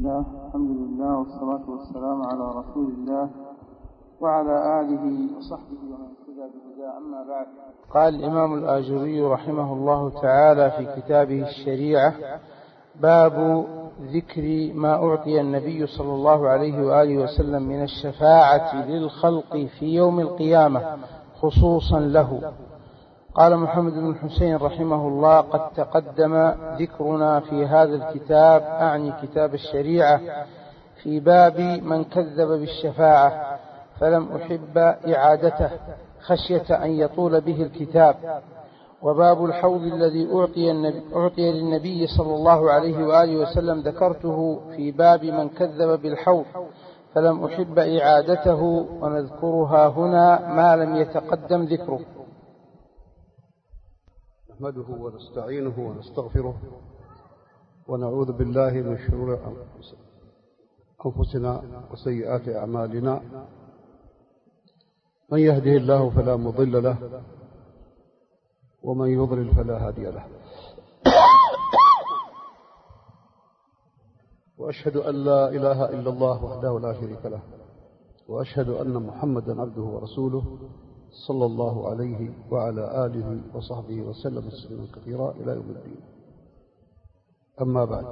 الله، الحمد لله والصلاة والسلام على رسول الله وعلى آله وصحبه ومن اهتدى بهداه، أما بعد. قال الإمام الآجري رحمه الله تعالى في كتابه الشريعة: باب ذكر ما أعطي النبي صلى الله عليه وآله وسلم من الشفاعة للخلق في يوم القيامة خصوصا له. قال محمد بن حسين رحمه الله: قد تقدم ذكرنا في هذا الكتاب، أعني كتاب الشريعة، في باب من كذب بالشفاعة، فلم أحب إعادته خشية أن يطول به الكتاب. وباب الحوض الذي أعطي للنبي صلى الله عليه وآله وسلم ذكرته في باب من كذب بالحوض، فلم أحب إعادته، ونذكرها هنا ما لم يتقدم ذكره. نحمده ونستعينه ونستغفره ونعوذ بالله من شرور أنفسنا وسيئات أعمالنا. من يهده الله فلا مضل له، ومن يضلل فلا هادي له. وأشهد أن لا إله إلا الله وحده لا شريك له، وأشهد أن محمدا عبده ورسوله صلى الله عليه وعلى آله وصحبه وسلم تسليما كثيرا إلى يوم الدين. أما بعد،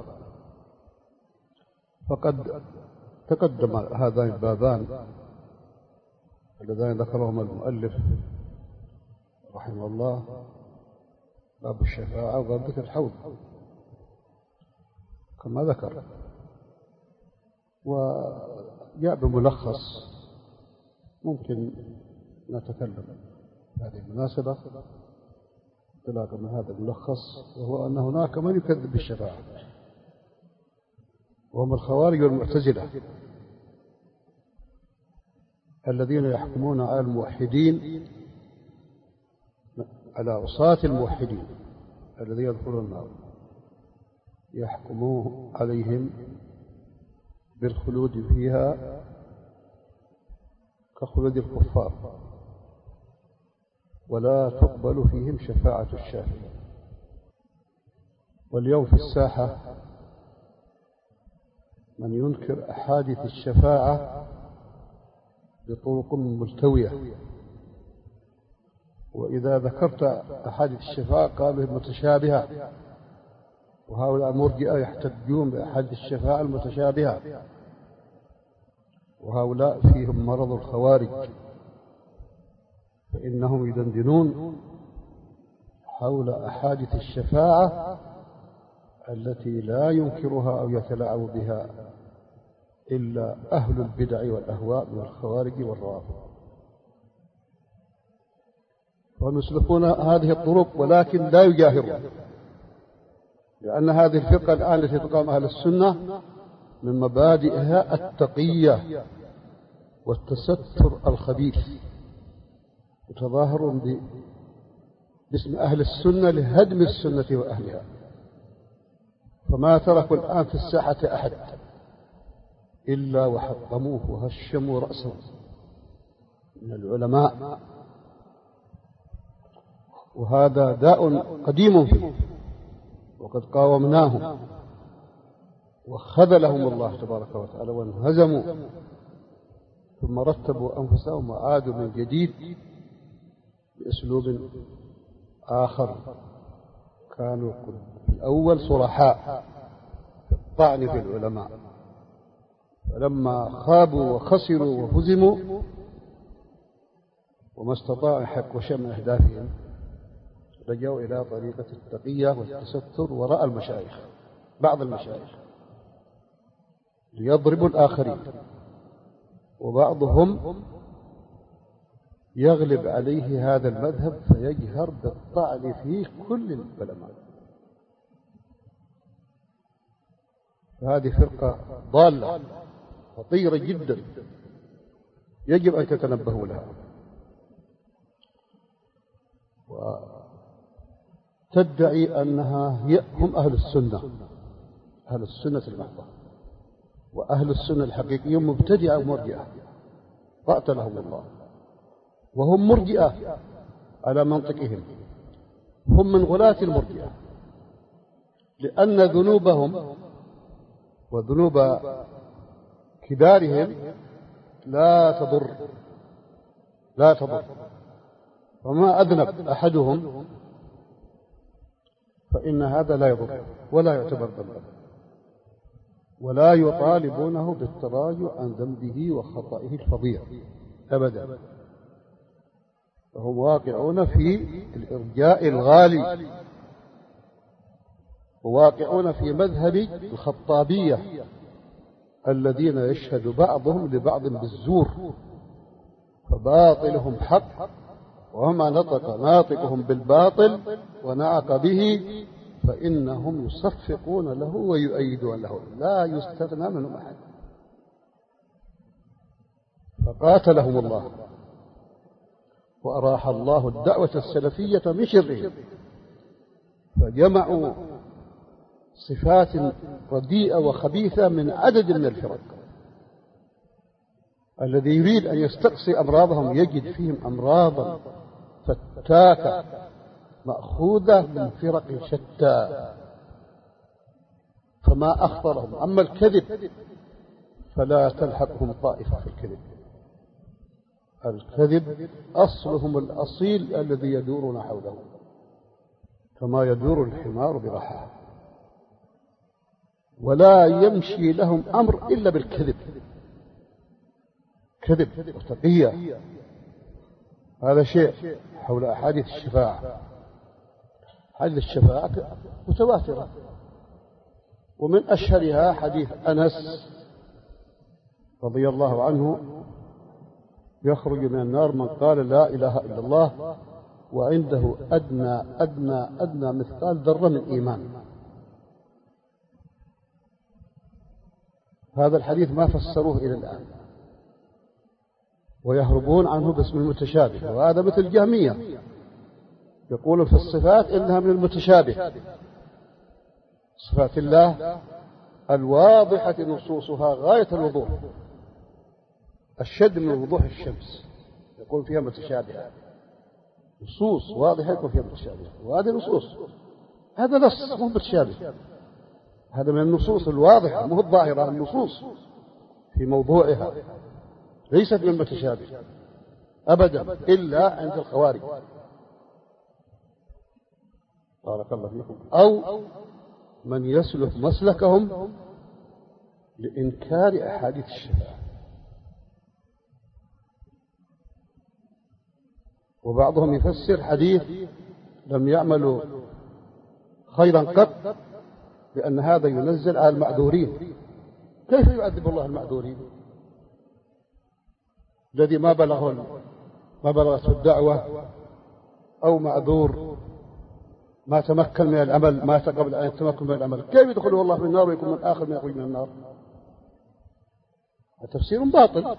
فقد تقدم هذان البابان اللذان ذكرهما المؤلف رحمه الله، باب الشفاعة وباب ذكر الحوض كما ذكر، وجاء بملخص ممكن نتكلم في هذه المناسبة انطلاقا من هذا الملخص، وهو أن هناك من يكذب بالشفاعة، وهم الخوارج والمعتزلة الذين يحكمون على الموحدين، على عصاة الموحدين الذين يدخلون النار، يحكمون عليهم بالخلود فيها كخلود الكفار، ولا تقبل فيهم شفاعة الشافعين. واليوم في الساحة من ينكر أحاديث الشفاعة بطرق ملتوية، وإذا ذكرت أحاديث الشفاعة قالوا متشابهة، وهؤلاء مرجئة يحتجون بأحاديث الشفاعة المتشابهة، وهؤلاء فيهم مرض الخوارج، فإنهم يدندنون حول أحاديث الشفاعة التي لا ينكرها أو يتلاعب بها إلا أهل البدع والأهواء من الخوارج والروافض. وهم يسلكون هذه الطرق ولكن لا يجاهرون، لأن هذه الفرقة الآن التي تقام أهل السنة من مبادئها التقية والتستر الخبيث، وتظاهر باسم أهل السنة لهدم السنة وأهلها. فما تركوا الآن في الساحة أحد إلا وحطموه وهشموا رأسه من العلماء، وهذا داء قديم فيه، وقد قاومناهم وخذلهم الله تبارك وتعالى وانهزموا، ثم رتبوا أنفسهم وعادوا من جديد بأسلوب آخر. كانوا في الأول صرحاء في الطعن في العلماء، فلما خابوا وخسروا وهزموا وما استطاعوا يحققوا شيئا من أهدافهم، رجعوا إلى طريقة التقية والتستر وراء المشايخ، بعض المشايخ، ليضربوا الآخرين، وبعضهم يغلب عليه هذا المذهب فيجهر بالطعن في كل العلماء. فهذه فرقة ضالة خطيرة جدا، يجب أن تتنبهوا لها، وتدعي أنها هم أهل السنة، أهل السنة المحضة، وأهل السنة الحقيقيين مبتدعة ومرجئة قاتلهم الله، وهم مرجئة على منطقهم، هم من غلاة المرجئة، لأن ذنوبهم وذنوب كبارهم لا تضر، وما أذنب أحدهم فإن هذا لا يضر ولا يعتبر ذنبا، ولا يطالبونه بالتراجع عن ذنبه وخطئه الفظيع أبدا، فهم واقعون في الإرجاء الغالي، وواقعون في مذهب الخطابية الذين يشهد بعضهم لبعض بالزور، فباطلهم حق، وما نطق ناطقهم بالباطل ونعق به فإنهم يصفقون له ويؤيدون له، لا يستغنى منهم أحد. فقاتلهم الله وأراح الله الدعوة السلفية من شرهم، فجمعوا صفات رديئة وخبيثة من عدد من الفرق. الذي يريد أن يستقصي أمراضهم يجد فيهم أمراضا فتاكة مأخوذة من فرق شتى، فما أخطرهم. أما الكذب فلا تلحقهم طائفة في الكذب، الكذب أصلهم الأصيل الذي يدورون حوله كما يدور الحمار برحاه، ولا يمشي لهم أمر إلا بالكذب، كذب وتقية. هذا شيء حول أحاديث الشفاعة. حديث الشفاعة متواترة، ومن أشهرها حديث أنس رضي الله عنه: يخرج من النار من قال لا إله إلا الله وعنده أدنى مثقال ذرة من إيمان. هذا الحديث ما فسروه إلى الآن، ويهربون عنه باسم المتشابه، وهذا مثل الجهمية يقولون في الصفات إنها من المتشابه. صفات الله الواضحة نصوصها غاية الوضوح، أشد من وضوح الشمس، يقول فيها متشابهة، نصوص واضحة يكون فيها متشابهة، وهذه نصوص، هذا نص مو متشابه، هذا من النصوص الواضحة مو الظاهرة، النصوص في موضوعها ليست من المتشابه أبدا إلا عند الخوارج. بارك الله فيكم. أو من يسلك مسلكهم لإنكار أحاديث الشفاعة. وبعضهم يفسر حديث لم يعملوا خيرا قط بأن هذا ينزل على المعذورين. كيف يعذب الله المعذورين؟ الذي ما بلغته الدعوة أو معذور ما تمكن من العمل، مات قبل أن يتمكن من العمل، كيف يدخله الله في النار ويكون من آخر من يخرج من النار؟ تفسير باطل.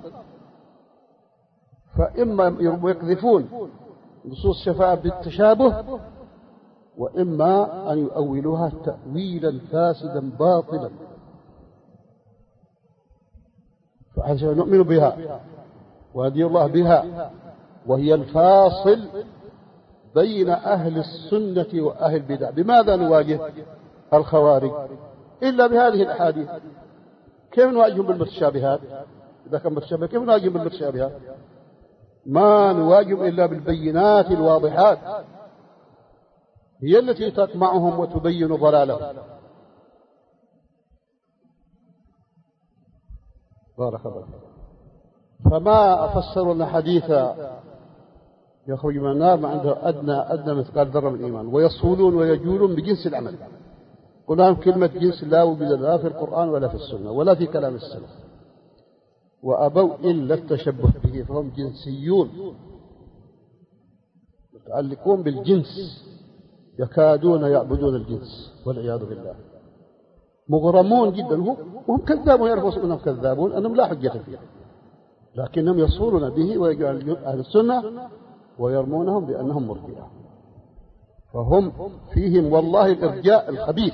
فإما يقذفون نصوص الشفاعة بالتشابه، وإما أن يؤولوها تأويلا فاسدا باطلا. فعشان نؤمن بها وهدي الله بها، وهي الفاصل بين أهل السنة وأهل البدع. بماذا نواجه الخوارج إلا بهذه الأحاديث؟ كيف نواجههم بالمتشابهات؟ إذا كان متشابه كيف نواجههم بالمتشابهات؟ ما نواجههم إلا بالبينات الواضحات، هي التي تقمعهم وتبين ضلالهم. بارك الله. فما فسروا لنا حديثا يخرج من النار ما عنده أدنى مثقال ذرة من إيمان، ويصولون ويجولون بجنس العمل. قلنا كلمة جنس لا وجد لا في القرآن ولا في السنة ولا في كلام السلف، وأبوا إلا التشبه به، فهم جنسيون متعلقون بالجنس، يكادون يعبدون الجنس والعياذ بالله، مغرمون جدا، وهم كذابون، يعرفون أنهم كذابون، أنهم لا حجة فيه، لكنهم يصولون به ويجعل أهل السنة ويرمونهم بأنهم مرجئة. فهم فيهم والله الإرجاء الخبيث،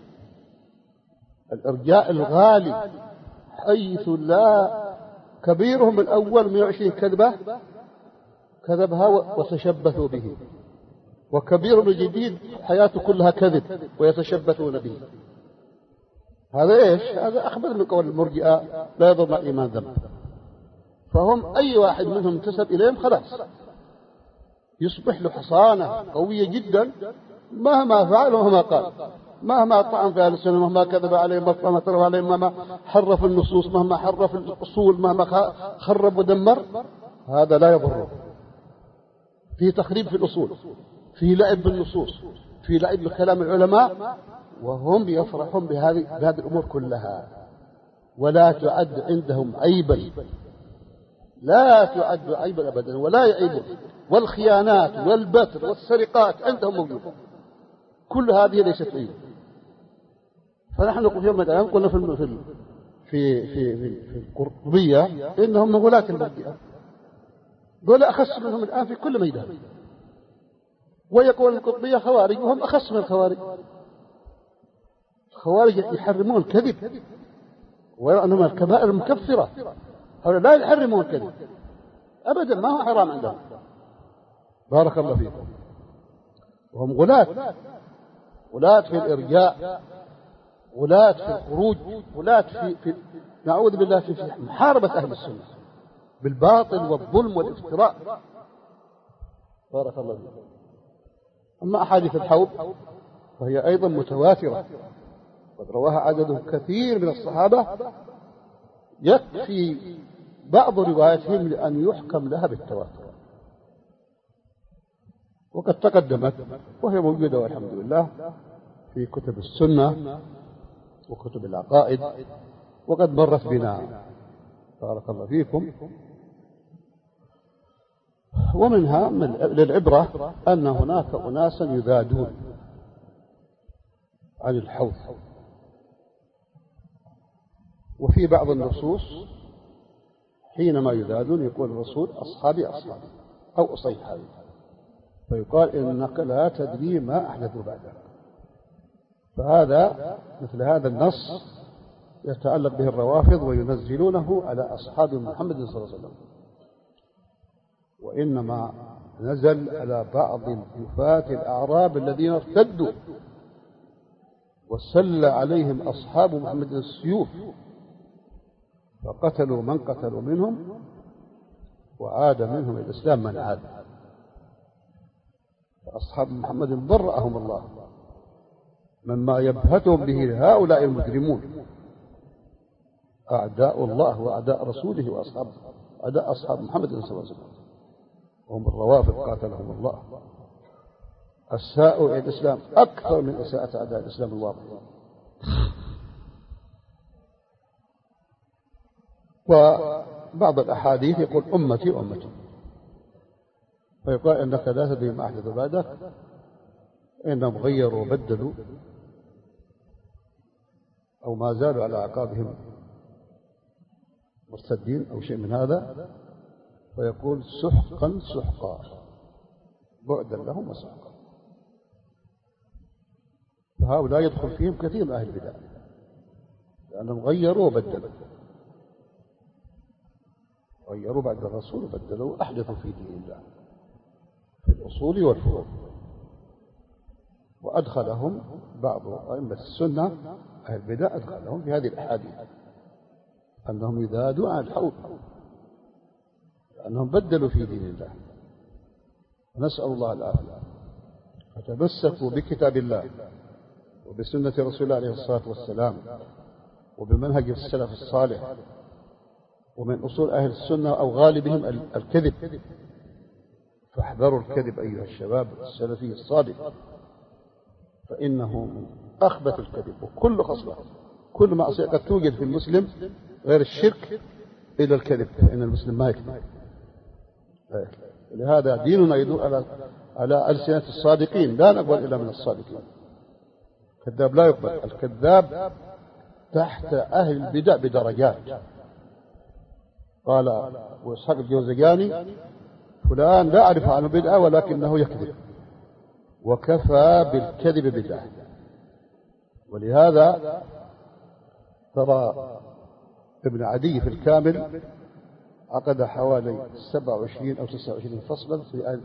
الإرجاء الغالي، حيث لا كبيرهم من أول 120 كذبة كذبها وتشبثوا به، وكبيرهم الجديد حياته كلها كذب ويتشبثون به. هذا إيش؟ هذا أخبر من قول المرجئة لا يضر مع الإيمان ذنب. فهم أي واحد منهم انتسب إليهم خلاص يصبح له حصانة قوية جدا، مهما فعل ومهما قال، مهما طعن في أهل السنة، مهما كذب عليهم، مهما تروا عليهم، مهما حرف النصوص، مهما حرف الأصول، مهما خرب ودمر، هذا لا يضره. فيه تخريب في الأصول، فيه لعب بالنصوص، فيه لعب بكلام العلماء، وهم يفرحون بهذه الأمور كلها، ولا تعد عندهم عيبا، لا تعد عيبا أبدا ولا يعيبون. والخيانات والبتر والسرقات عندهم موجودة، كل هذه ليست عيب. فنحن نقول يوم الآن قلنا في القرطبية إنهم من غلاة المرجئة، دول أخص منهم الآن في كل ميدان. ويقول القرطبية خوارج وهم أخص من الخوارج. الخوارج يحرمون الكذب وأنهم الكبائر المكفرة، هؤلاء لا يحرمون الكذب أبدا، ما هو حرام عندهم. بارك الله فيكم. وهم غلاة في الإرجاء، غلاة في الخروج، غلاة في نعوذ بالله في محاربة أهل السنة بالباطل والظلم والافتراء. بارك الله فيكم. أما أحاديث الحوض فهي أيضا متواترة، قد رواها عدد كثير من الصحابة، يكفي بعض رواياتهم لأن يحكم لها بالتواتر، وقد تقدمت وهي موجودة والحمد لله في كتب السنة وكتب العقائد، وقد مرت بنا بارك الله فيكم. ومنها للعبرة أن هناك أناسا يذادون عن الحوض، وفي بعض النصوص حينما يذادون يقول الرسول أصحابي أصحابي أو أصيحابي، فيقال إنك لا تدري ما أحدثوا بعدك. فهذا مثل هذا النص يتعلق به الروافض وينزلونه على أصحاب محمد صلى الله عليه وسلم، وإنما نزل على بعض الجفاة الأعراب الذين ارتدوا وسل عليهم أصحاب محمد السيوف فقتلوا من قتلوا منهم، وعاد منهم الإسلام من عاد. فأصحاب محمد برأهم الله مما يبهتهم به هؤلاء المجرمون، أعداء الله وأعداء رسوله وأعداء أصحاب محمد صلى الله عليه وسلم، وهم الروافض قاتلهم الله. أساءوا إلى الإسلام أكثر من إساءة أعداء الإسلام الواضح. وبعض الأحاديث يقول أمتي أمتي، فيقال إنك لا تدري ما أحدث بعدك، إنهم غيروا وبدلوا أو ما زالوا على أعقابهم مرتدين أو شيء من هذا، فيقول سحقا سحقا بعدا لهم وسحقا. فهؤلاء يدخل فيهم كثير من أهل البدع لأنهم غيروا وبدلوا، غيروا بعد الرسول وبدلوا، أحدثوا في دين الله في الأصول والفروع. وأدخلهم بعض أئمة السنة أهل البدع أدخلهم في هذه الأحاديث أنهم يذادوا عن الحوض لأنهم بدلوا في دين الله. نسأل الله العافية. فتمسكوا بكتاب الله وبسنة رسول الله عليه الصلاة والسلام وبمنهج السلف الصالح، ومن أصول أهل السنة أو غالبهم الكذب، فاحذروا الكذب أيها الشباب السلفي الصادق، فإنه من أخبث الكذب. وكل خصلة كل معصية قد توجد في المسلم غير الشرك إلى الكذب، فإن المسلم ما يكذب. لهذا ديننا يدور على ألسنة الصادقين، لا نقبل إلا من الصادقين. الكذاب لا يقبل. الكذاب تحت أهل البدع بدرجات. قال أبو إسحاق الجوزجاني فلان لا أعرف عنه بدعة ولكنه يكذب، وكفى بالكذب بدعة. ولهذا ترى ابن عدي في الكامل عقد حوالي 27 أو 29 فصلا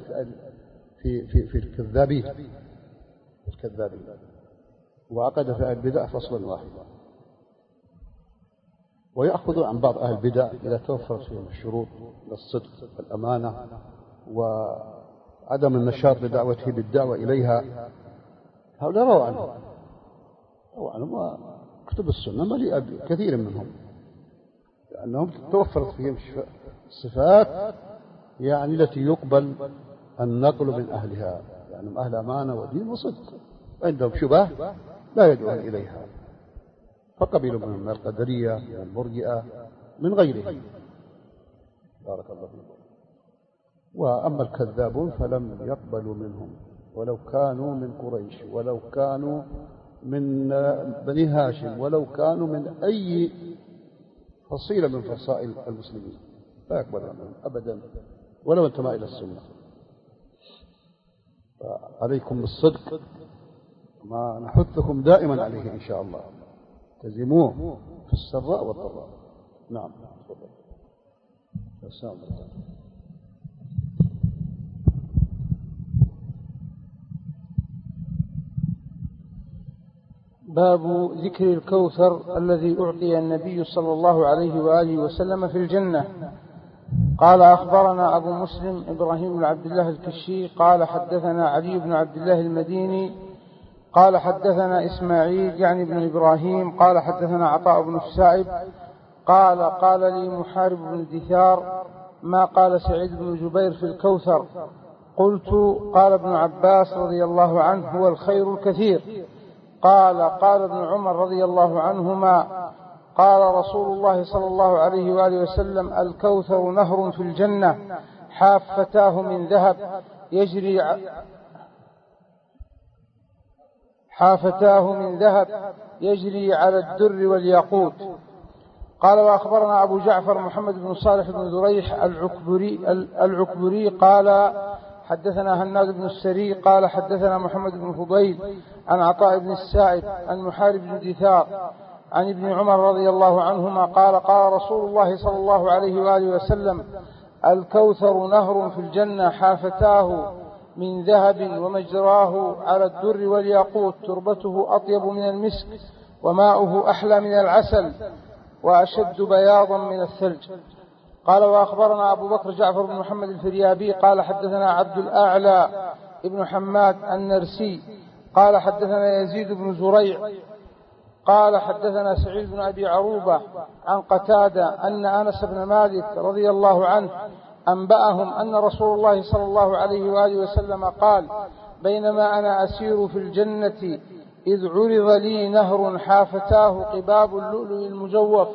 في الكذابين، وعقد في البدع فصلا واحدا. ويأخذوا عن بعض أهل البدع إذا توفرت فيهم الشروط للصدق والأمانة وعدم النشاط لدعوته بالدعوة إليها. هؤلاء رووا عنهم وكتب السنة مليئة كثير منهم، لأنهم توفرت فيهم الصفات يعني التي يقبل النقل من أهلها، يعني أهل أمانة ودين وصدق، عندهم شبه لا يدعون إليها، فقبلوا من القدرية من المرجئة من غيرهم. بارك الله فيكم. وأما الكذابون فلم يقبلوا منهم ولو كانوا من قريش، ولو كانوا من بني هاشم، ولو كانوا من أي فصيلة من فصائل المسلمين، لا يقبلوا منهم أبدا ولو انتمى إلى السنة. فعليكم بالصدق ما نحثكم دائما عليه إن شاء الله، تزموه في السراء والضراء. نعم. السلام عليكم. باب ذكر الكوثر الذي أعطي النبي صلى الله عليه وآله وسلم في الجنة. قال أخبرنا أبو مسلم إبراهيم بن عبد الله الكشي قال حدثنا علي بن عبد الله المديني قال حدثنا إسماعيل يعني بن إبراهيم قال حدثنا عطاء بن السائب قال لي محارب بن دثار ما قال سعيد بن جبير في الكوثر؟ قلت قال ابن عباس رضي الله عنه هو الخير الكثير. قال ابن عمر رضي الله عنهما قال رسول الله صلى الله عليه وآله وسلم الكوثر نهر في الجنة حافتاه من ذهب يجري على الدر والياقوت. قال وأخبرنا أبو جعفر محمد بن صالح بن ذريح العكبري قال حدثنا هناد بن السري قال حدثنا محمد بن فضيل عن عطاء بن السائب عن محارب بن دثار عن ابن عمر رضي الله عنهما قال رسول الله صلى الله عليه وآله وسلم الكوثر نهر في الجنة حافتاه من ذهب ومجراه على الدر والياقوت تربته أطيب من المسك وماؤه أحلى من العسل وأشد بياضا من الثلج. قال وأخبرنا أبو بكر جعفر بن محمد الفريابي قال حدثنا عبد الأعلى ابن حماد النرسي قال حدثنا يزيد بن زريع قال حدثنا سعيد بن أبي عروبة عن قتادة أن أنس بن مالك رضي الله عنه أنبأهم أن رسول الله صلى الله عليه وآله وسلم قال بينما أنا أسير في الجنة إذ عرض لي نهر حافتاه قباب اللؤلؤ المجوف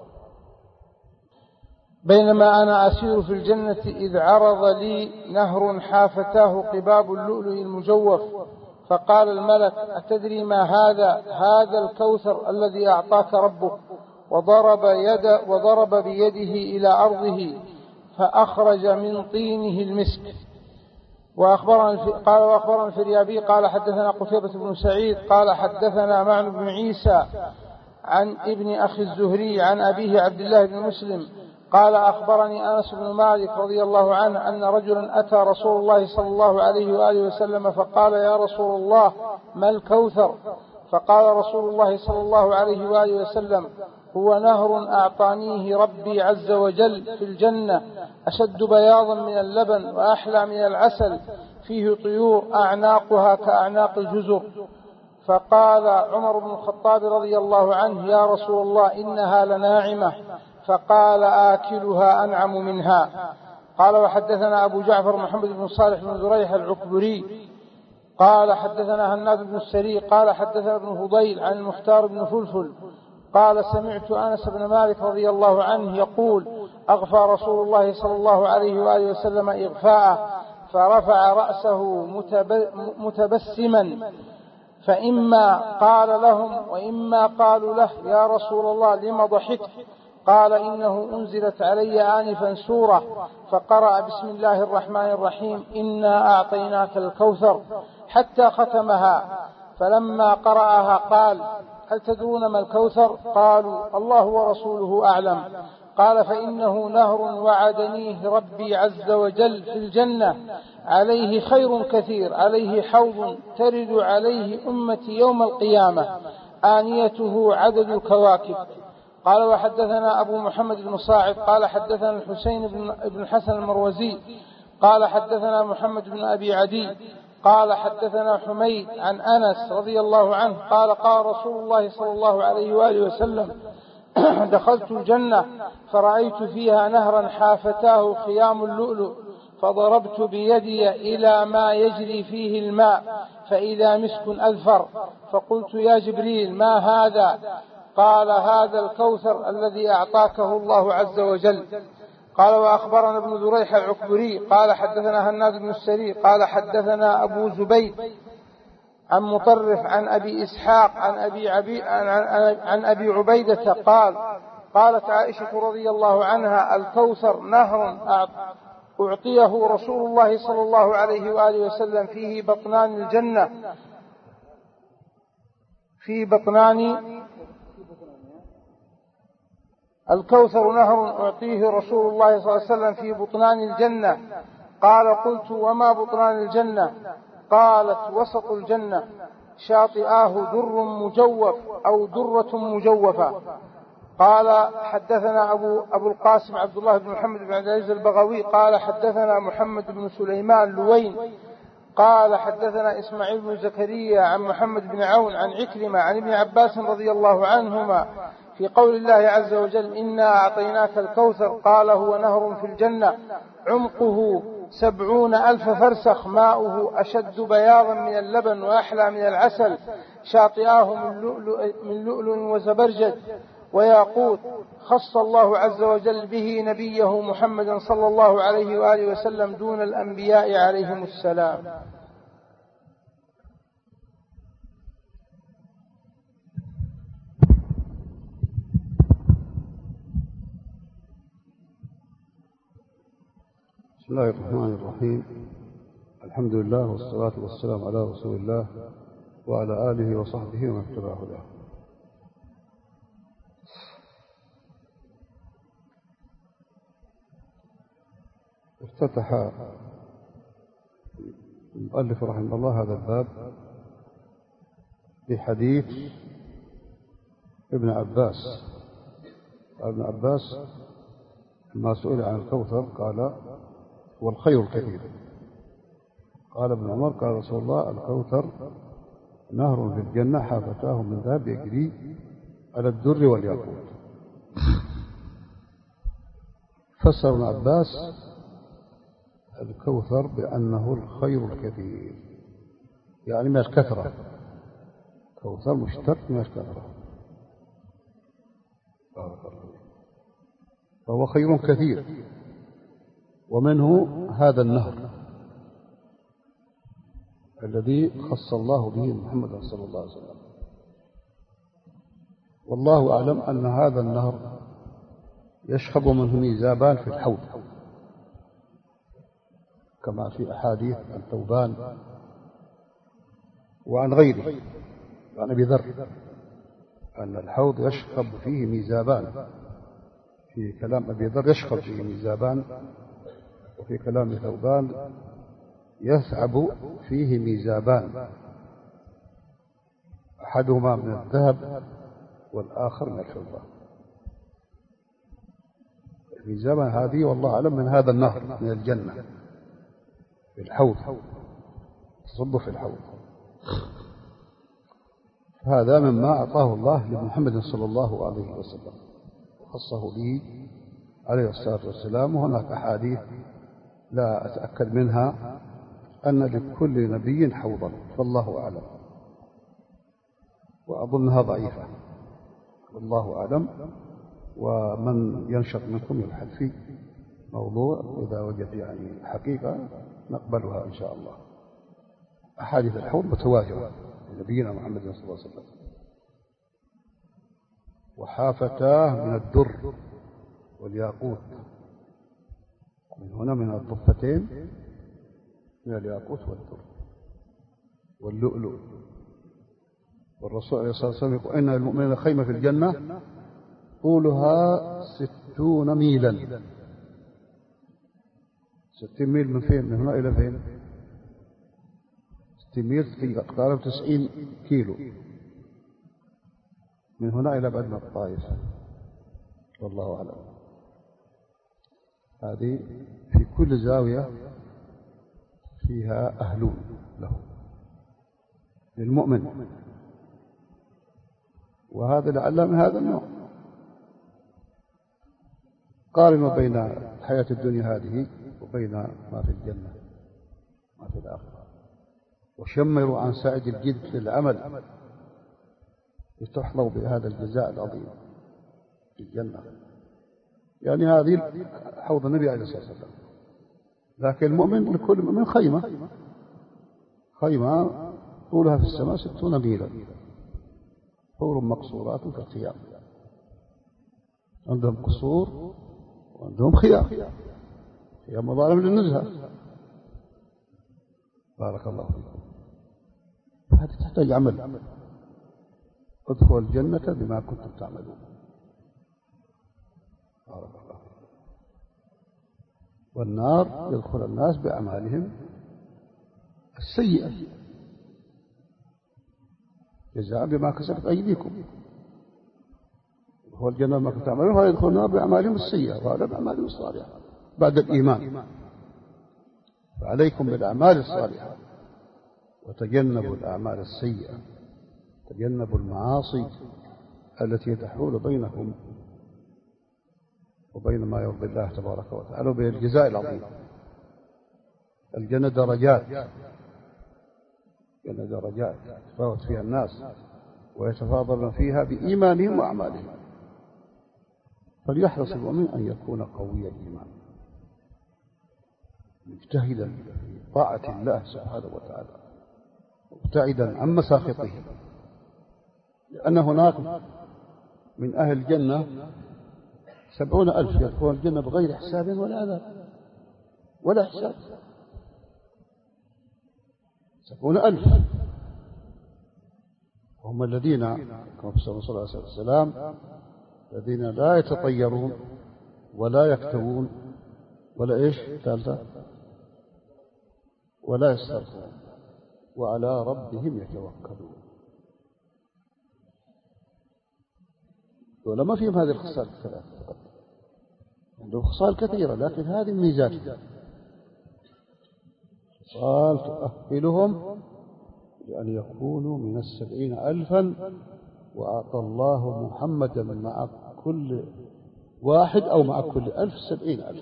بينما أنا أسير في الجنة إذ عرض لي نهر حافتاه قباب اللؤلؤ المجوف فقال الملك أتدري ما هذا الكوثر الذي أعطاك ربك وضرب بيده إلى أرضه فأخرج من طينه المسك. قال وأخبرنا الفريابي قال حدثنا قتيبة بن سعيد قال حدثنا معن بن عيسى عن ابن أخي الزهري عن أبيه عبد الله بن مسلم قال أخبرني أنس بن مالك رضي الله عنه أن رجلا أتى رسول الله صلى الله عليه وآله وسلم فقال يا رسول الله ما الكوثر؟ فقال رسول الله صلى الله عليه وآله وسلم هو نهر أعطانيه ربي عز وجل في الجنة أشد بياضا من اللبن وأحلى من العسل فيه طيور أعناقها كأعناق الجزر. فقال عمر بن الخطاب رضي الله عنه يا رسول الله إنها لناعمة. فقال آكلها أنعم منها. قال وحدثنا أبو جعفر محمد بن صالح بن ذريح العكبري قال حدثنا هناد بن السري قال حدثنا ابن فضيل عن المختار بن فلفل قال سمعت أنس بن مالك رضي الله عنه يقول أغفى رسول الله صلى الله عليه وآله وسلم إغفاءه فرفع رأسه متبسما فإما قال لهم وإما قالوا له يا رسول الله لما ضحكت؟ قال إنه أنزلت علي آنفا سورة فقرأ بسم الله الرحمن الرحيم إنا أعطيناك الكوثر حتى ختمها فلما قرأها قال هل تدرون ما الكوثر؟ قالوا الله ورسوله أعلم. قال فإنه نهر وعدنيه ربي عز وجل في الجنة عليه خير كثير عليه حوض ترد عليه أمتي يوم القيامة آنيته عدد الكواكب قال وحدثنا أبو محمد بن صاعد قال حدثنا الحسين بن حسن المروزي قال حدثنا محمد بن أبي عدي قال حدثنا حميد عن أنس رضي الله عنه قال قال رسول الله صلى الله عليه وآله وسلم دخلت الجنة فرأيت فيها نهرا حافتاه خيام اللؤلؤ فضربت بيدي إلى ما يجري فيه الماء فإذا مسك أذفر فقلت يا جبريل ما هذا؟ قال هذا الكوثر الذي أعطاكه الله عز وجل. قال وأخبرنا ابن دريح العكبري قال حدثنا هناد بن السري قال حدثنا أبو زبيد عن مطرف عن أبي إسحاق عن أبي عبيدة قال قالت عائشة رضي الله عنها الكوثر نهر أعطيه رسول الله صلى الله عليه وآله وسلم فيه بطنان الجنة الكوثر نهر أعطيه رسول الله صلى الله عليه وسلم في بطنان الجنة. قال قلت وما بطنان الجنة؟ قالت وسط الجنة شاطئاه در مجوف أو درة مجوفة. قال حدثنا أبو القاسم عبد الله بن محمد بن عبد العزيز البغوي قال حدثنا محمد بن سليمان لوين قال حدثنا إسماعيل بن زكريا عن محمد بن عون عن عكرمة عن ابن عباس رضي الله عنهما في قول الله عز وجل إنا أعطيناك الكوثر قال هو نهر في الجنة عمقه 70,000 فرسخ ماؤه أشد بياضا من اللبن وأحلى من العسل شاطئاه من لؤلؤ وزبرجد وياقوت خص الله عز وجل به نبيه محمدا صلى الله عليه وآله وسلم دون الأنبياء عليهم السلام. بسم الله الرحمن الرحيم. الحمد لله والصلاة والسلام على رسول الله وعلى آله وصحبه ومن اتبع هداه. افتتح المؤلف رحمه الله هذا الباب بحديث ابن عباس. ابن عباس لما سئل عن الكوثر قال والخير الكثير. قال ابن عمر قال رسول الله الكوثر نهر في الجنة حافتاه من ذهب يجري على الدر والياقوت. فسر ابن عباس الكوثر بأنه الخير الكثير يعني من الكثرة. كوثر مشتق من الكثرة فهو خير كثير ومنه هذا النهر الذي خص الله به محمد صلى الله عليه وسلم. والله أعلم أن هذا النهر يشخب منه ميزابان في الحوض كما في أحاديث عن ثوبان وعن غيره عن أبي ذر أن الحوض يشخب فيه ميزابان. في كلام أبي ذر يشخب فيه ميزابان وفي كلام ثوبان يثعب فيه ميزابان أحدهما من الذهب والآخر من الفضة. الميزابان هذه والله أعلم من هذا النهر من الجنة في الحوض تصب في الحوض. هذا مما أعطاه الله لمحمد صلى الله عليه وسلم وخصه به عليه الصلاة والسلام. وهناك أحاديث لا أتأكد منها أن لكل نبي حوضا فالله أعلم وأظنها ضعيفة والله أعلم. ومن ينشط منكم يبحث في موضوع إذا وجد يعني حقيقة نقبلها إن شاء الله. أحاديث الحوض متواترة لنبينا محمد صلى الله عليه وسلم. وحافتاه من الدر والياقوت من هنا من الضفتين من الياقوت والدر واللؤلؤ. والرسول عليه الصلاة والسلام يقول إن المؤمنين خيمة في الجنة طولها 60 ميلا. 60 ميل من فين؟ من هنا إلى فين؟ 60 ميل تقارب 90 كيلو من هنا إلى بعد الطائف والله أعلم. هذه في كل زاوية فيها أهلون له للمؤمن، وهذا لعل من هذا النوع. قارن بين الحياة الدنيا هذه وبين ما في الجنة ما في الآخرة، وشمروا عن ساعد الجد للعمل لتحظوا بهذا الجزاء العظيم في الجنة. يعني هذه حوض النبي عليه الصلاة والسلام. لكن المؤمن لكل مؤمن خيمة طولها في السماء 60 ميلا، حور مقصورات في الخيام، عندهم قصور وعندهم خيام مظالم للنزهة. بارك الله فيكم. هذه تحتاج عمل. ادخلوا الجنة بما كنتم تعملون. بارك الله فيكم. والنار يدخل الناس بأعمالهم السيئة جزاء بما كسبت أيديكم. هو الجنة ما كنتم تعملون، ويدخل النار بأعمالهم السيئة وهذا بأعمالهم الصالحة بعد الإيمان. فعليكم بالأعمال الصالحة وتجنبوا الأعمال السيئة، تجنبوا المعاصي التي تحول بينكم وبين ما يرضي الله تبارك وتعالى بالجزاء العظيم. الجنة درجات، يتفاوت فيها الناس ويتفاضلون فيها بإيمانهم وأعمالهم. فليحرص المؤمن أن يكون قوي الإيمان مجتهدا في طاعة الله سبحانه وتعالى مبتعدا عن مساخطه، لأن هناك من أهل الجنة 70,000 يدخلون الجنة بغير حساب ولا عذاب ولا حساب. 70,000 هم الذين كما في صلى الله عليه وسلم الذين لا يتطيرون ولا يكتوون ولا إيش ثالثة ولا يسترقون وعلى ربهم يتوكلون. ولا ما فيهم هذه الخصال الثلاثة، عندهم خصال كثيرة، لكن هذه الميزات خصال تؤهلهم لأن يكونوا من 70,000 وأعطى الله محمدا مع كل واحد أو مع كل 1000 70,000.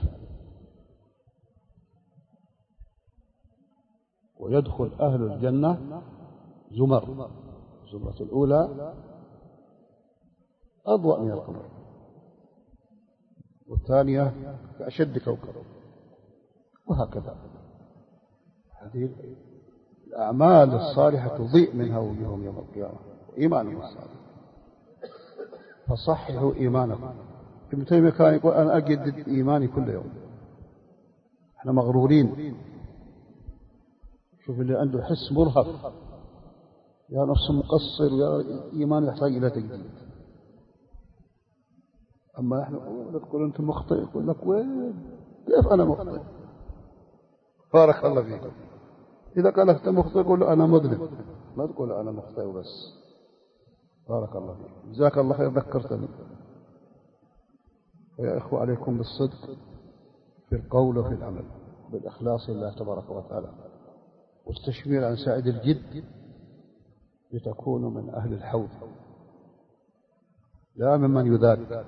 ويدخل أهل الجنة زمر، الزمرة الأولى أضوأ من القمر، والثانية كأشد كوكب، وهكذا. هذه الأعمال الصالحة تضيء منها وجوههم يوم القيامة وإيمانهم الصالح. فصححوا إيمانكم. ابن تيمية كان يقول أنا أجدد إيماني كل يوم. احنا مغرورين. شوف اللي عنده حس مرهف يا نفس مقصر ويا إيمان يحتاج إلى تجديد. أما نحن نقول أنت مخطئ، يقول لك وين كيف أنا مخطئ؟ بارك الله فيكم. إذا قال أنت مخطئ يقول له أنا مذنب، ما تقول أنا مخطئ وبس. بارك الله فيكم. جزاك الله خير ذكرتني. ويا إخوة عليكم بالصدق في القول وفي العمل بالإخلاص لله تبارك وتعالى والتشمير عن ساعد الجد لتكونوا من أهل الحوض لا ممن يذاد.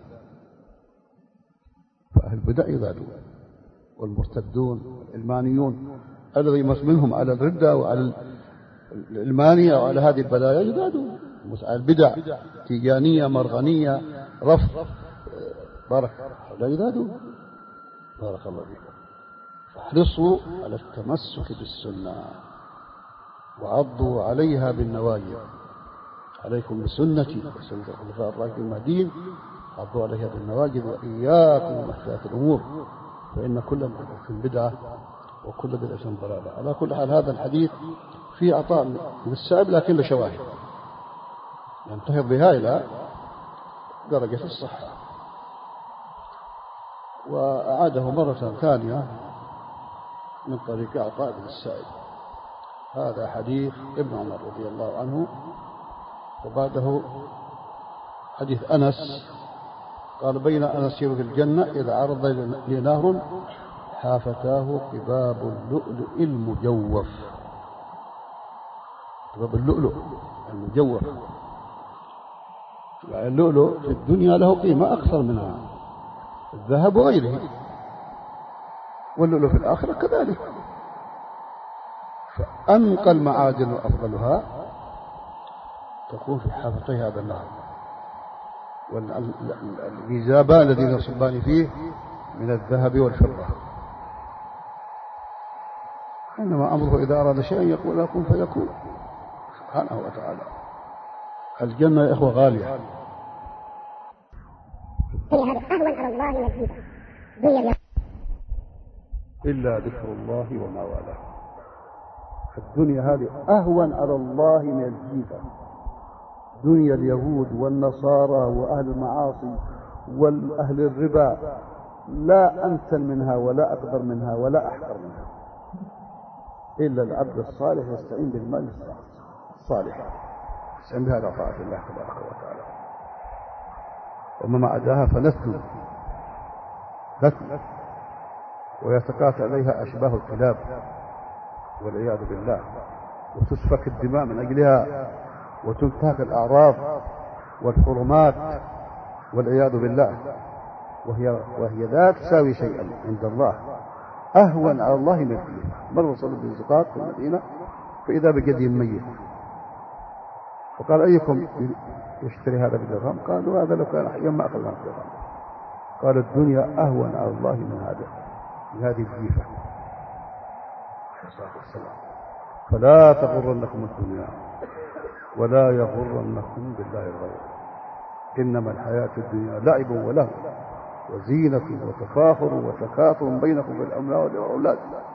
فأهل البدع يذادون، والمرتدون والعلمانيون الذي منهم على الردة وعلى العلمانية وعلى هذه البلايا يذادون. البدع تيجانية مرغنية رفض بارك لا يذادون. بارك الله فيكم. فاحرصوا على التمسك بالسنة وعضوا عليها بالنواجذ. عليكم بسنتي وسنة الخلفاء الراشدين المهديين، عضوا عليها بالنواجذ وإياكم ومحدثات الأمور فإن كل محدثة بدعة وكل بدعة ضلالة. على كل حال هذا الحديث فيه عطاء من السائب لكن له شواهد ينتهي بها إلى درجة الصحة. وأعاده مرة ثانية من طريق عطاء بن السائب. هذا حديث ابن عمر رضي الله عنه، وبعده حديث أنس قال بين أن أسير في الجنة إذا عرض لي نهر حافتاه قباب اللؤلؤ المجوف. قباب اللؤلؤ المجوف، يعني اللؤلؤ في الدنيا له قيمة أكثر منها الذهب وغيره، واللؤلؤ في الآخرة كذلك. فأنقى المعادن وأفضلها تكون في حافتي هذا النهر، والميزابان الذين يصبان فيه من الذهب والفضة. إنما أمره إذا أراد شيئا يقول له كن فيكون سبحانه وتعالى. الجنة يا إخوة غالية. هذا أهون على الله من الجيفة إلا ذكر الله وما والاه. الدنيا هذه أهون على الله من الجيفة. دنيا اليهود والنصارى وأهل المعاصي والأهل الربا لا أمثل منها ولا أقدر منها ولا أحقر منها، إلا العبد الصالح يستعين بالمال الصالح، يستعين بها على طاعة الله تبارك وتعالى. وما عداها فنثل ويتقاطع عليها أشباه الكلاب والعياذ بالله، وتسفك الدماء من أجلها، وتنتهك الأعراض والحرمات والعياذ بالله، وهي لا تساوي شيئا عند الله، أهون على الله من الجيفة. مر صلى بالزقاق في المدينة فإذا بجدي ميت، فقال أيكم يشتري هذا بدرهم؟ قالوا هذا لو كان حيا ما أخذنا بدرهم. قال الدنيا أهون على الله من هذه الجيفة. فلا تغرنكم الدنيا ولا يغرنكم بالله الغرور، إنما الحياة الدنيا لعب ولهو وزينة وتفاخر وتكاثر بينكم في الأموال والأولاد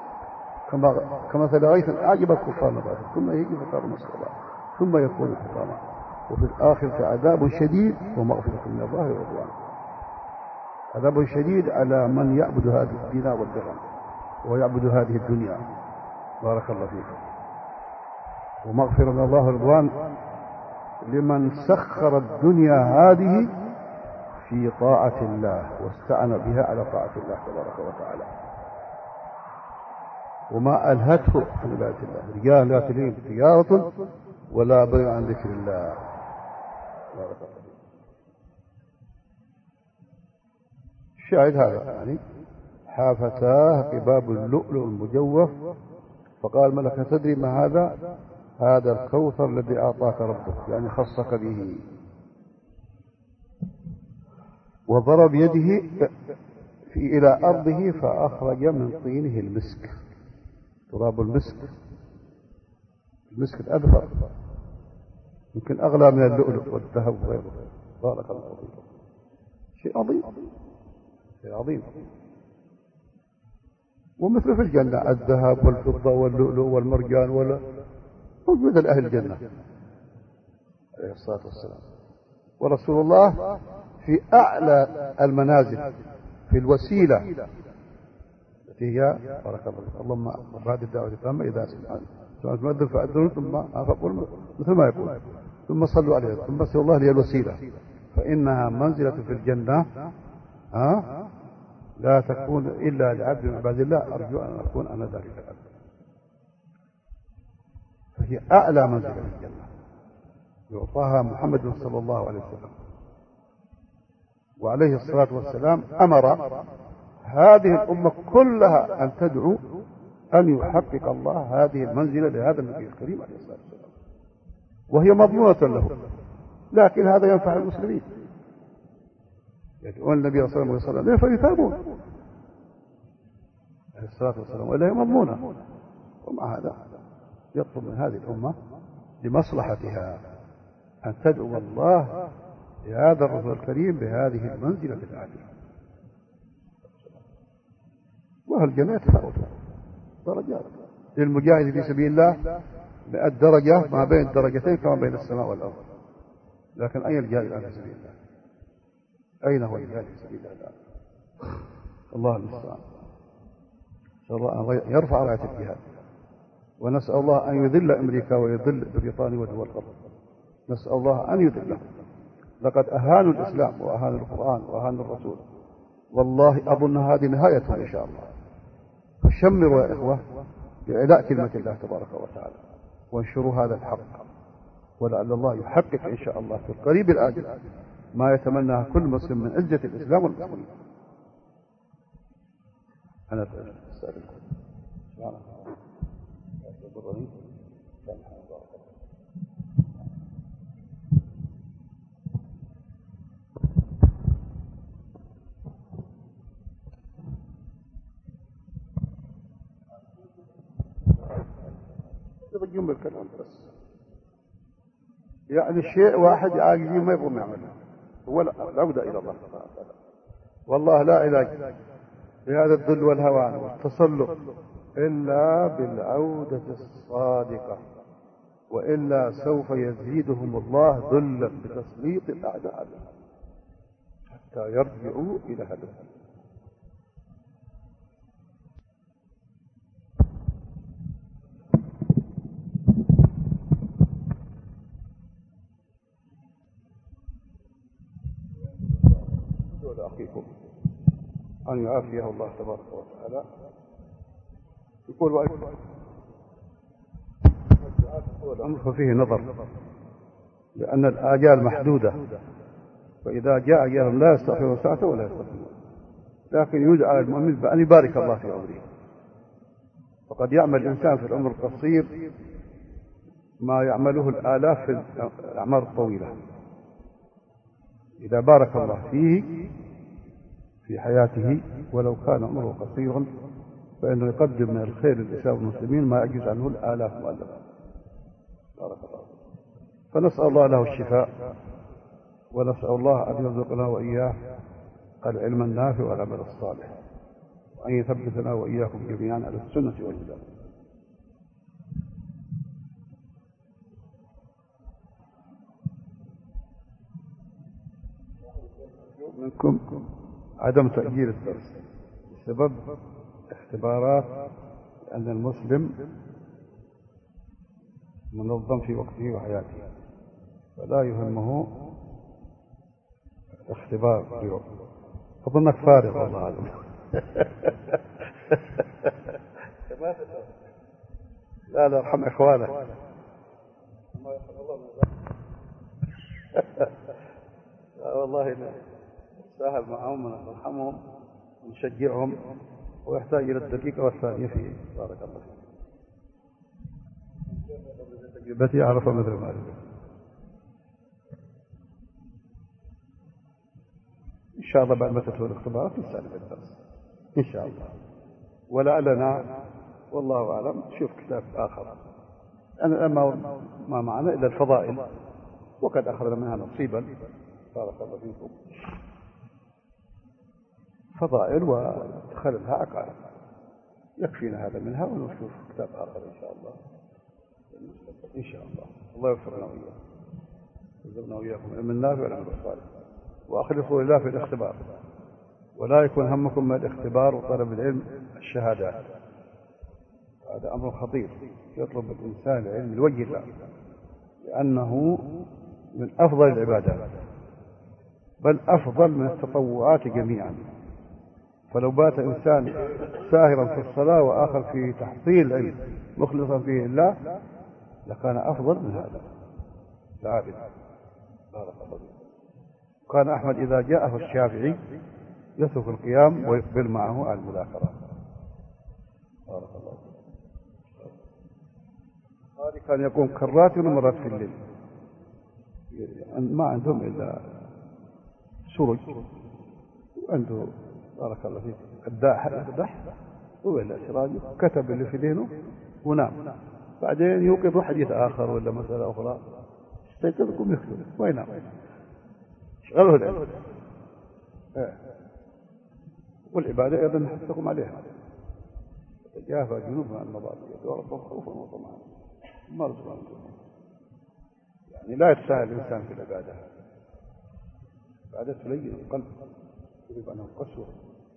كمثل غيث أعجب الكفار نباته ثم يهيج فتراه مصفرا ثم يكون حطاما وفي الآخرة عذاب شديد ومغفرة من الله ورضوان. عذاب شديد على من يعبد هذه الدينار والدرهم ويعبد هذه الدنيا، بارك الله فيكم. ومغفرة من الله ورضوان لمن سخر الدنيا هذه في طاعة الله واستعن بها على طاعة الله تبارك وتعالى، وما ألهته عن عبادة الله. رجال لا تلهيهم تجارة ولا بيع عن ذكر الله، بارك الله فيكم. الشاهد هذا يعني حافتاه قباب اللؤلؤ المجوف. فقال ملك تدري ما هذا؟ هذا الكوثر الذي أعطاك ربك، يعني خصك به. وضرب يده إلى أرضه فأخرج من طينه المسك، تراب المسك الأذفر يمكن أغلى من اللؤلؤ والذهب وغيره، بارك الله فيكم. شيء عظيم، شيء عظيم. ومثل في الجنة الذهب والفضة واللؤلؤ والمرجان ولا موجود لأهل الجنة عليه الصلاة والسلام. ورسول الله في أعلى المنازل في الوسيلة التي هي بارك الله فيك اللهم بعد الدعوة التامة إذا سمعت مؤذن فأذنوا ثم فقل مثل ما يقول ثم صلوا عليه ثم اسألوا الله لي الوسيلة فإنها منزلة في الجنة لا تكون إلا لعبد من عباد الله، أرجو أن أكون أنا ذلك العبد. فهي أعلى منزلة في الجنة يعطاها محمد صلى الله عليه وسلم. وعليه الصلاة والسلام أمر هذه الأمة كلها أن تدعو أن يحقق الله هذه المنزلة لهذا النبي الكريم عليه الصلاة والسلام، وهي مضمونة له، لكن هذا ينفع المسلمين، يدعون النبي صلى الله عليه وسلم فيثابون عليه الصلاة والسلام، وإلا هي مضمونة. ومع هذا يطلب من هذه الأمة لمصلحتها أن تدعو الله لهذا الرسول الكريم بهذه المنزلة العالية. وأهل الجنة يتفاوتون درجات، للمجاهد في سبيل الله 100 درجة ما بين الدرجتين كما بين السماء والأرض. لكن أين الجاهد في سبيل الله؟ أين هو الجاهد في سبيل الله؟ الله المستعان. نسأل الله أن يرفع راية الجهاد، ونسأل الله أن يذل أمريكا ويذل بريطانيا ودول الغرب، نسأل الله أن يذله، لقد أهانوا الإسلام وأهانوا القرآن وأهانوا الرسول. والله أظن هذه نهايتهم إن شاء الله. فشمروا يا إخوة بإعلاء كلمة الله تبارك وتعالى، وانشروا هذا الحق، ولعل الله يحقق إن شاء الله في القريب الآجل ما يتمناه كل مسلم من عزة الإسلام والمسلمين. أنا أسألكم يضيقون بالكلام بس، يعني شيء واحد عاجزين ما يبغون يعمله، هو العودة إلى الله سبحانه وتعالى. والله لا علاج لهذا الذل والهوان والتسلط إلا بالعودة الصادقة، وإلا سوف يزيدهم الله ذلا بتسليط الأعداء عليهم حتى يرجعوا إلى هدفهم. أخيكم أن يعافيه الله تبارك وتعالى. يقول الأمر ففيه نظر، لأن الآجال محدودة، فإذا جاء أجالهم لا يستأخرون ساعة ولا يستقدمون، لكن يدعى المؤمن بأن يبارك الله في عمره. فقد يعمل الإنسان في العمر القصير ما يعمله الآلاف في الأعمار الطويلة. إذا بارك الله فيه في حياته ولو كان عمره قصيرا فإنه يقدم من الخير للإسلام والمسلمين ما يعجز عنه الآلاف مؤلفة. بارك الله. فنسأل الله له الشفاء، ونسأل الله أن يرزقنا وإياه العلم النافع والعمل الصالح، وأن يثبتنا وإياكم جميعا على السنة والهدى. منكم عدم تأجيل الدرس بسبب اختبارات، لأن المسلم منظم في وقته وحياته، فلا يهمه اختبار اليوم. أظنك فارغ والله أعلم. لا ارحم إخوانك. لا والله لا سهل معهم ونرحمهم ونشجعهم، ويحتاج إلى الدقيقة والثانية فيه. بارك الله فيك. تجربتي أعرف مثل ما أعرف. إن شاء الله بعد ما تدخل الاختبارات نستأنف الدرس إن شاء الله، ولعلنا والله أعلم شوف كتاب آخر. أنا ما معنا إلا الفضائل، وقد أخذنا منها نصيبا. بارك الله فيكم. فضائل ودخلها عقائد، يكفينا هذا منها، ونشوف كتاب آخر إن شاء الله. إن شاء الله الله يوفقنا وإياكم، يرزقنا وإياكم العلم النافع والعمل الصالح، وأخلصوا لله في الاختبار، ولا يكون همكم من الاختبار وطلب العلم الشهادات. هذا أمر خطير، يطلب الإنسان العلم لوجه الله، لأنه من أفضل العبادات، بل أفضل من التطوعات جميعا. فلو بات إنسان ساهرا في الصلاة وآخر في تحصيل العلم مخلصا فيه الله لكان أفضل من هذا العابد. بارك الله فيك. كان أحمد إذا جاءه الشافعي يترك القيام ويقبل معه على المذاكرة. بارك الله فيك. هذا كان يقوم كرات ومرات في الليل، ما عندهم إلا سرج، وعنده بارك الله فيك الدح ولا سراجه، كتب اللي في دينه ونام. بعدين يوقظ حديث آخر ولا مسألة أخرى، يستيقظ يقوم يكتب وينام، شغله العلم. والعبادة أيضا نحثكم عليها، تجافى جنوبها عن المضاجع يدعو ربهم خوفا وطمعا ما رزقنا منهم. يعني لا يتساهل الإنسان في العبادة، العبادة تلين القلب، يجب أنه قسوة.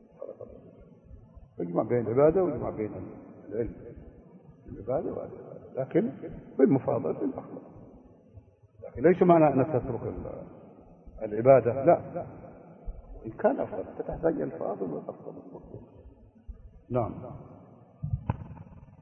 يجمع بين العبادة ويجمع بين العلم، العبادة والعبادة، لكن بالمفاضلة بالأخلاق. لكن ليس معنى أن تترك العبادة لا، إن كان أفضل تحتاج الفاظ والأفضل. نعم.